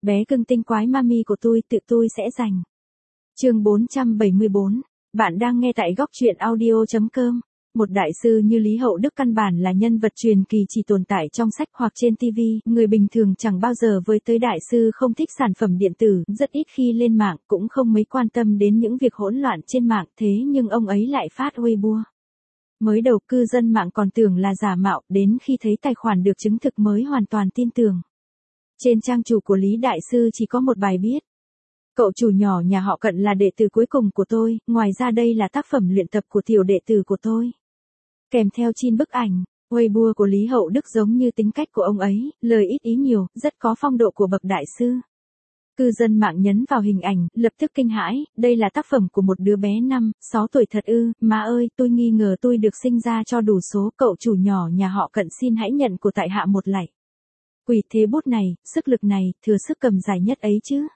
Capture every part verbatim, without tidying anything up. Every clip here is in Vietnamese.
Bé cưng tinh quái mami của tôi tự tôi sẽ giành. Chương bốn trăm bảy mươi bốn. Bạn đang nghe tại góc truyện audio chấm com. Một đại sư như Lý Hậu Đức căn bản là nhân vật truyền kỳ chỉ tồn tại trong sách hoặc trên ti vi, người bình thường chẳng bao giờ với tới đại sư không thích sản phẩm điện tử, rất ít khi lên mạng, cũng không mấy quan tâm đến những việc hỗn loạn trên mạng, thế nhưng ông ấy lại phát Weibo. Mới đầu cư dân mạng còn tưởng là giả mạo, đến khi thấy tài khoản được chứng thực mới hoàn toàn tin tưởng. Trên trang chủ của Lý Đại Sư chỉ có một bài viết. Cậu chủ nhỏ nhà họ Cận là đệ tử cuối cùng của tôi, ngoài ra đây là tác phẩm luyện tập của tiểu đệ tử của tôi. Kèm theo chin bức ảnh, Weibo của Lý Hậu Đức giống như tính cách của ông ấy, lời ít ý nhiều, rất có phong độ của bậc đại sư. Cư dân mạng nhấn vào hình ảnh, lập tức kinh hãi, đây là tác phẩm của một đứa bé năm, sáu tuổi thật ư, má ơi, tôi nghi ngờ tôi được sinh ra cho đủ số, cậu chủ nhỏ nhà họ Cận xin hãy nhận của tại hạ một lạy. Quỷ thế bút này, sức lực này, thừa sức cầm giải nhất ấy chứ.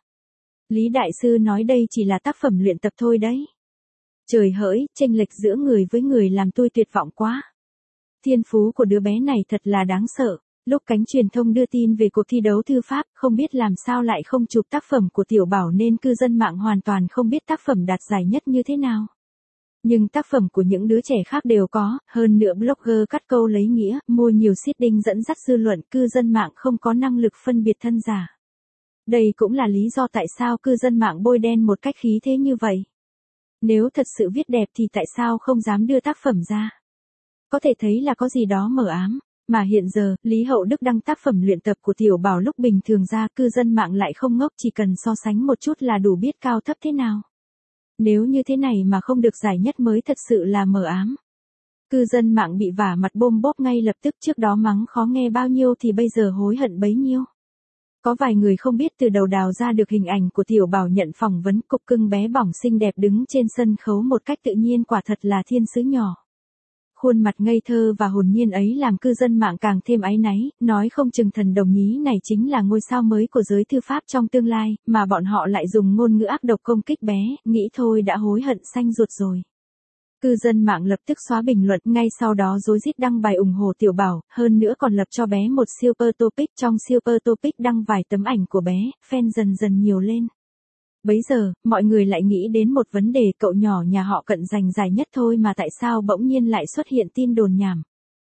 Lý Đại Sư nói đây chỉ là tác phẩm luyện tập thôi đấy. Trời hỡi, chênh lệch giữa người với người làm tôi tuyệt vọng quá. Thiên phú của đứa bé này thật là đáng sợ. Lúc cánh truyền thông đưa tin về cuộc thi đấu thư pháp, không biết làm sao lại không chụp tác phẩm của Tiểu Bảo nên cư dân mạng hoàn toàn không biết tác phẩm đạt giải nhất như thế nào. Nhưng tác phẩm của những đứa trẻ khác đều có, hơn nữa blogger cắt câu lấy nghĩa, mua nhiều seeding dẫn dắt dư luận, cư dân mạng không có năng lực phân biệt thân giả. Đây cũng là lý do tại sao cư dân mạng bôi đen một cách khí thế như vậy. Nếu thật sự viết đẹp thì tại sao không dám đưa tác phẩm ra? Có thể thấy là có gì đó mờ ám. Mà hiện giờ, Lý Hậu Đức đăng tác phẩm luyện tập của Tiểu Bảo lúc bình thường ra, cư dân mạng lại không ngốc, chỉ cần so sánh một chút là đủ biết cao thấp thế nào. Nếu như thế này mà không được giải nhất mới thật sự là mờ ám. Cư dân mạng bị vả mặt bôm bốp ngay lập tức, trước đó mắng khó nghe bao nhiêu thì bây giờ hối hận bấy nhiêu. Có vài người không biết từ đầu đào ra được hình ảnh của Tiểu Bảo nhận phỏng vấn, cục cưng bé bỏng xinh đẹp đứng trên sân khấu một cách tự nhiên, quả thật là thiên sứ nhỏ. Khuôn mặt ngây thơ và hồn nhiên ấy làm cư dân mạng càng thêm áy náy, nói không chừng thần đồng nhí này chính là ngôi sao mới của giới thư pháp trong tương lai, mà bọn họ lại dùng ngôn ngữ ác độc công kích bé, nghĩ thôi đã hối hận xanh ruột rồi. Cư dân mạng lập tức xóa bình luận, ngay sau đó rối rít đăng bài ủng hộ Tiểu Bảo, hơn nữa còn lập cho bé một super topic, trong super topic đăng vài tấm ảnh của bé, fan dần dần nhiều lên. Bấy giờ, mọi người lại nghĩ đến một vấn đề, cậu nhỏ nhà họ Cận giành giải nhất thôi mà tại sao bỗng nhiên lại xuất hiện tin đồn nhảm.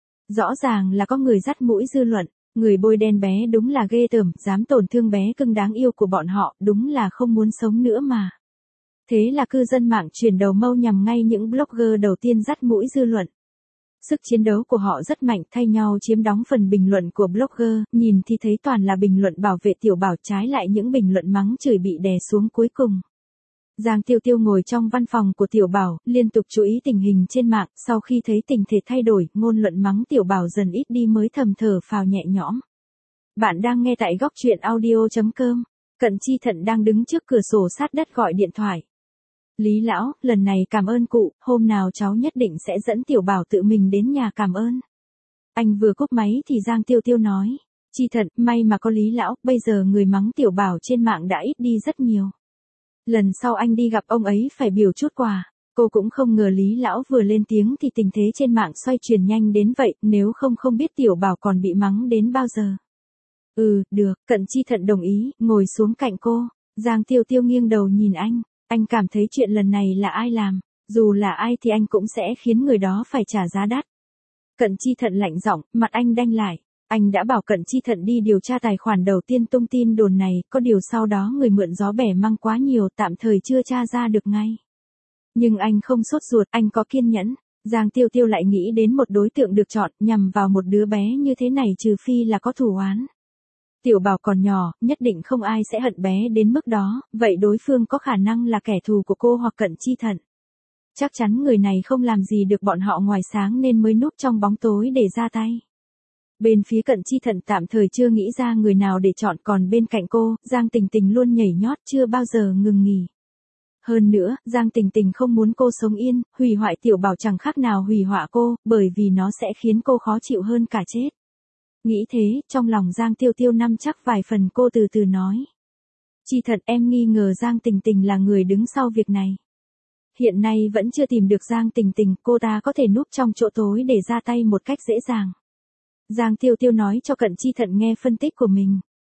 Rõ ràng là có người dắt mũi dư luận, người bôi đen bé đúng là ghê tởm, dám tổn thương bé cưng đáng yêu của bọn họ, đúng là không muốn sống nữa mà. Thế là cư dân mạng chuyển đầu mâu nhằm ngay những blogger đầu tiên dắt mũi dư luận. Sức chiến đấu của họ rất mạnh, thay nhau chiếm đóng phần bình luận của blogger, nhìn thì thấy toàn là bình luận bảo vệ Tiểu Bảo, trái lại những bình luận mắng chửi bị đè xuống cuối cùng. Giang Tiêu Tiêu ngồi trong văn phòng của Tiểu Bảo, liên tục chú ý tình hình trên mạng, sau khi thấy tình thế thay đổi, ngôn luận mắng Tiểu Bảo dần ít đi mới thầm thở phào nhẹ nhõm. Bạn đang nghe tại góc truyện audio chấm com. Cận Chi Thận đang đứng trước cửa sổ sát đất gọi điện thoại. Lý lão, lần này cảm ơn cụ, hôm nào cháu nhất định sẽ dẫn Tiểu Bảo tự mình đến nhà cảm ơn. Anh vừa cúp máy thì Giang Tiêu Tiêu nói. Chi Thận, may mà có Lý lão, bây giờ người mắng Tiểu Bảo trên mạng đã ít đi rất nhiều. Lần sau anh đi gặp ông ấy phải biểu chút quà. Cô cũng không ngờ Lý lão vừa lên tiếng thì tình thế trên mạng xoay chuyển nhanh đến vậy, nếu không không biết Tiểu Bảo còn bị mắng đến bao giờ. Ừ, được, Cận Chi Thận đồng ý, ngồi xuống cạnh cô. Giang Tiêu Tiêu nghiêng đầu nhìn anh. Anh cảm thấy chuyện lần này là ai làm, dù là ai thì anh cũng sẽ khiến người đó phải trả giá đắt. Cận Chi Thận lạnh giọng, mặt anh đanh lại. Anh đã bảo Cận Chi Thận đi điều tra tài khoản đầu tiên tung tin đồn này, có điều sau đó người mượn gió bẻ măng quá nhiều, tạm thời chưa tra ra được ngay. Nhưng anh không sốt ruột, anh có kiên nhẫn. Giang Tiêu Tiêu lại nghĩ đến một đối tượng được chọn, nhằm vào một đứa bé như thế này trừ phi là có thù oán. Tiểu Bảo còn nhỏ, nhất định không ai sẽ hận bé đến mức đó, vậy đối phương có khả năng là kẻ thù của cô hoặc Cận Chi Thận. Chắc chắn người này không làm gì được bọn họ ngoài sáng nên mới núp trong bóng tối để ra tay. Bên phía Cận Chi Thận tạm thời chưa nghĩ ra người nào để chọn, còn bên cạnh cô, Giang Tình Tình luôn nhảy nhót chưa bao giờ ngừng nghỉ. Hơn nữa, Giang Tình Tình không muốn cô sống yên, hủy hoại Tiểu Bảo chẳng khác nào hủy hoại cô, bởi vì nó sẽ khiến cô khó chịu hơn cả chết. Nghĩ thế, trong lòng Giang Tiêu Tiêu nắm chắc vài phần, cô từ từ nói. Chi Thận, em nghi ngờ Giang Tình Tình là người đứng sau việc này. Hiện nay vẫn chưa tìm được Giang Tình Tình, cô ta có thể núp trong chỗ tối để ra tay một cách dễ dàng. Giang Tiêu Tiêu nói cho Cận Chi Thận nghe phân tích của mình.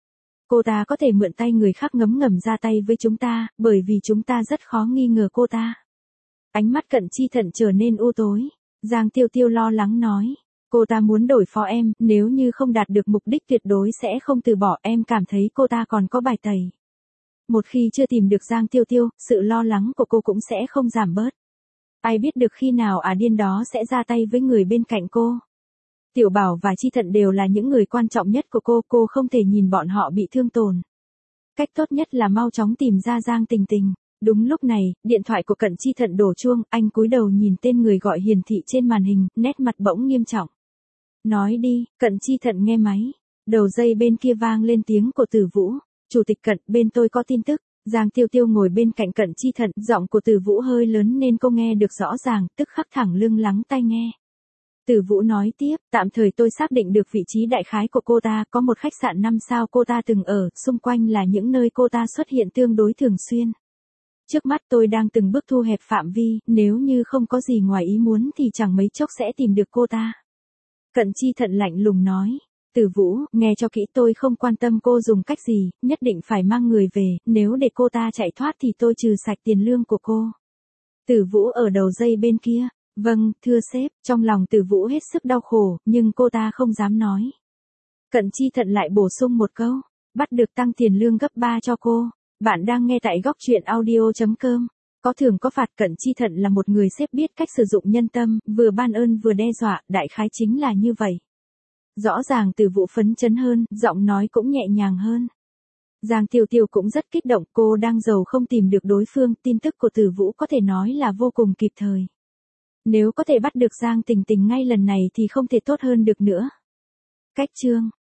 Cô ta có thể mượn tay người khác ngấm ngầm ra tay với chúng ta, bởi vì chúng ta rất khó nghi ngờ cô ta. Ánh mắt Cận Chi Thận trở nên u tối. Giang Tiêu Tiêu lo lắng nói. Cô ta muốn đổi phó em, nếu như không đạt được mục đích tuyệt đối sẽ không từ bỏ, em cảm thấy cô ta còn có bài tẩy. Một khi chưa tìm được Giang Tiêu Tiêu, sự lo lắng của cô cũng sẽ không giảm bớt. Ai biết được khi nào ả điên đó sẽ ra tay với người bên cạnh cô. Tiểu Bảo và Chi Thận đều là những người quan trọng nhất của cô, cô không thể nhìn bọn họ bị thương tổn. Cách tốt nhất là mau chóng tìm ra Giang Tình Tình. Đúng lúc này, điện thoại của Cận Chi Thận đổ chuông, anh cúi đầu nhìn tên người gọi hiển thị trên màn hình, nét mặt bỗng nghiêm trọng. Nói đi, Cận Chi Thận nghe máy. Đầu dây bên kia vang lên tiếng của Tử Vũ. Chủ tịch Cận, bên tôi có tin tức. Giang Tiêu Tiêu ngồi bên cạnh Cận Chi Thận, giọng của Tử Vũ hơi lớn nên cô nghe được rõ ràng, tức khắc thẳng lưng lắng tai nghe. Tử Vũ nói tiếp, tạm thời tôi xác định được vị trí đại khái của cô ta, có một khách sạn năm sao cô ta từng ở, xung quanh là những nơi cô ta xuất hiện tương đối thường xuyên. Trước mắt tôi đang từng bước thu hẹp phạm vi, nếu như không có gì ngoài ý muốn thì chẳng mấy chốc sẽ tìm được cô ta. Cận Chi Thận lạnh lùng nói. Tử Vũ, nghe cho kỹ, tôi không quan tâm cô dùng cách gì, nhất định phải mang người về, nếu để cô ta chạy thoát thì tôi trừ sạch tiền lương của cô. Tử Vũ ở đầu dây bên kia. Vâng, thưa sếp, trong lòng Tử Vũ hết sức đau khổ, nhưng cô ta không dám nói. Cận Chi Thận lại bổ sung một câu, bắt được tăng tiền lương gấp ba cho cô. Bạn đang nghe tại góc truyện audio chấm com. Có thưởng có phạt. Cận Chi Thận là một người sếp biết cách sử dụng nhân tâm, vừa ban ơn vừa đe dọa, đại khái chính là như vậy. Rõ ràng Tử Vũ phấn chấn hơn, giọng nói cũng nhẹ nhàng hơn. Giang Tiêu Tiêu cũng rất kích động, cô đang giàu không tìm được đối phương, tin tức của Tử Vũ có thể nói là vô cùng kịp thời. Nếu có thể bắt được Giang Tình Tình ngay lần này thì không thể tốt hơn được nữa. Cách chương